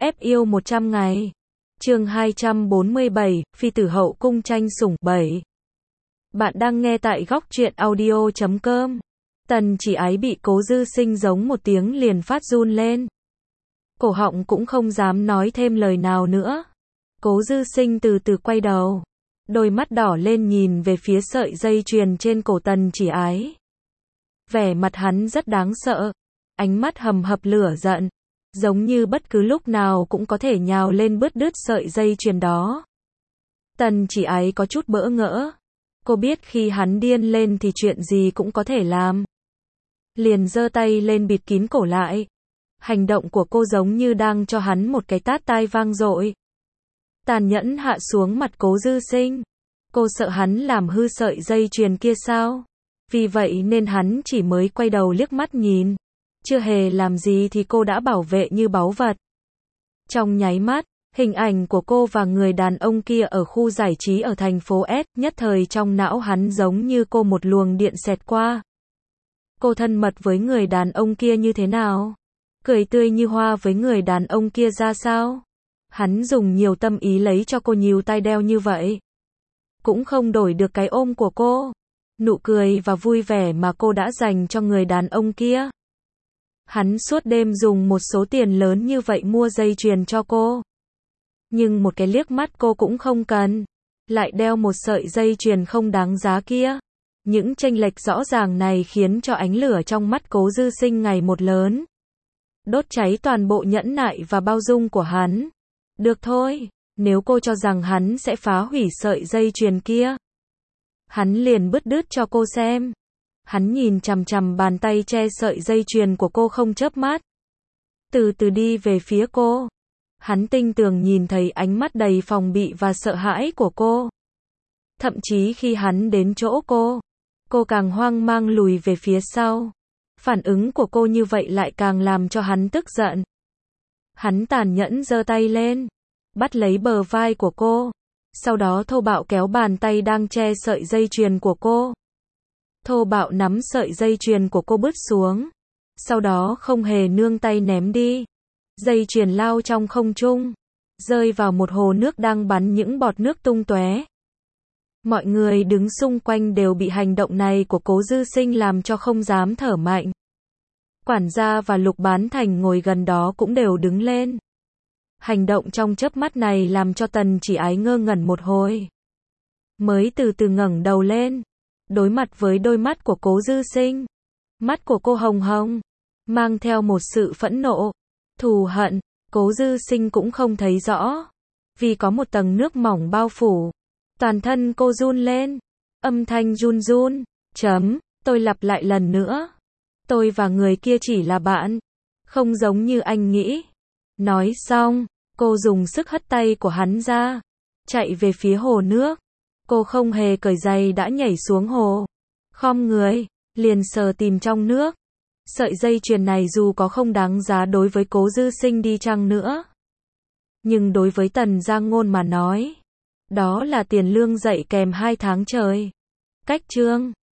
Ép yêu 100 ngày. Chương 247, Phi tử hậu cung tranh sủng 7. Bạn đang nghe tại góc truyện audio.com. Tần Chỉ Ái bị Cố Dư Sinh giống một tiếng liền phát run lên. Cổ họng cũng không dám nói thêm lời nào nữa. Cố Dư Sinh từ từ quay đầu. Đôi mắt đỏ lên nhìn về phía sợi dây chuyền trên cổ Tần Chỉ Ái. Vẻ mặt hắn rất đáng sợ. Ánh mắt hầm hập lửa giận. Giống như bất cứ lúc nào cũng có thể nhào lên bứt đứt sợi dây chuyền đó. Tần Chỉ Ái có chút bỡ ngỡ. Cô biết khi hắn điên lên thì chuyện gì cũng có thể làm. Liền giơ tay lên bịt kín cổ lại. Hành động của cô giống như đang cho hắn một cái tát tai vang dội. Tàn nhẫn hạ xuống mặt Cố Dư Sinh. Cô sợ hắn làm hư sợi dây chuyền kia sao? Vì vậy nên hắn chỉ mới quay đầu liếc mắt nhìn. Chưa hề làm gì thì cô đã bảo vệ như báu vật. Trong nháy mắt, hình ảnh của cô và người đàn ông kia ở khu giải trí ở thành phố S, nhất thời trong não hắn giống như cô một luồng điện xẹt qua. Cô thân mật với người đàn ông kia như thế nào? Cười tươi như hoa với người đàn ông kia ra sao? Hắn dùng nhiều tâm ý lấy cho cô nhiều tai đeo như vậy. Cũng không đổi được cái ôm của cô. Nụ cười và vui vẻ mà cô đã dành cho người đàn ông kia. Hắn suốt đêm dùng một số tiền lớn như vậy mua dây chuyền cho cô. Nhưng một cái liếc mắt cô cũng không cần. Lại đeo một sợi dây chuyền không đáng giá kia. Những chênh lệch rõ ràng này khiến cho ánh lửa trong mắt Cố Dư Sinh ngày một lớn. Đốt cháy toàn bộ nhẫn nại và bao dung của hắn. Được thôi, nếu cô cho rằng hắn sẽ phá hủy sợi dây chuyền kia, hắn liền bứt đứt cho cô xem. Hắn nhìn chằm chằm bàn tay che sợi dây chuyền của cô không chớp mắt. Từ từ đi về phía cô. Hắn tinh tường nhìn thấy ánh mắt đầy phòng bị và sợ hãi của cô. Thậm chí khi hắn đến chỗ cô càng hoang mang lùi về phía sau. Phản ứng của cô như vậy lại càng làm cho hắn tức giận. Hắn tàn nhẫn giơ tay lên, bắt lấy bờ vai của cô. Sau đó thô bạo kéo bàn tay đang che sợi dây chuyền của cô. Thô bạo nắm sợi dây chuyền của cô bứt xuống. Sau đó không hề nương tay ném đi. Dây chuyền lao trong không trung, rơi vào một hồ nước đang bắn những bọt nước tung tóe. Mọi người đứng xung quanh đều bị hành động này của Cố Dư Sinh làm cho không dám thở mạnh. Quản gia và Lục Bán Thành ngồi gần đó cũng đều đứng lên. Hành động trong chớp mắt này làm cho Tần Chỉ Ái ngơ ngẩn một hồi. Mới từ từ ngẩng đầu lên, đối mặt với đôi mắt của Cố Dư Sinh. Mắt của cô hồng hồng, mang theo một sự phẫn nộ, thù hận. Cố Dư Sinh cũng không thấy rõ, vì có một tầng nước mỏng bao phủ. Toàn thân cô run lên, âm thanh run run. Tôi lặp lại lần nữa. Tôi và người kia chỉ là bạn, không giống như anh nghĩ. Nói xong, cô dùng sức hất tay của hắn ra, chạy về phía hồ nước. Cô không hề cởi giày đã nhảy xuống hồ. Khom người, liền sờ tìm trong nước. Sợi dây chuyền này dù có không đáng giá đối với Cố Dư Sinh đi chăng nữa, nhưng đối với Tần Giang Ngôn mà nói, đó là tiền lương dạy kèm 2 tháng trời. Cách chương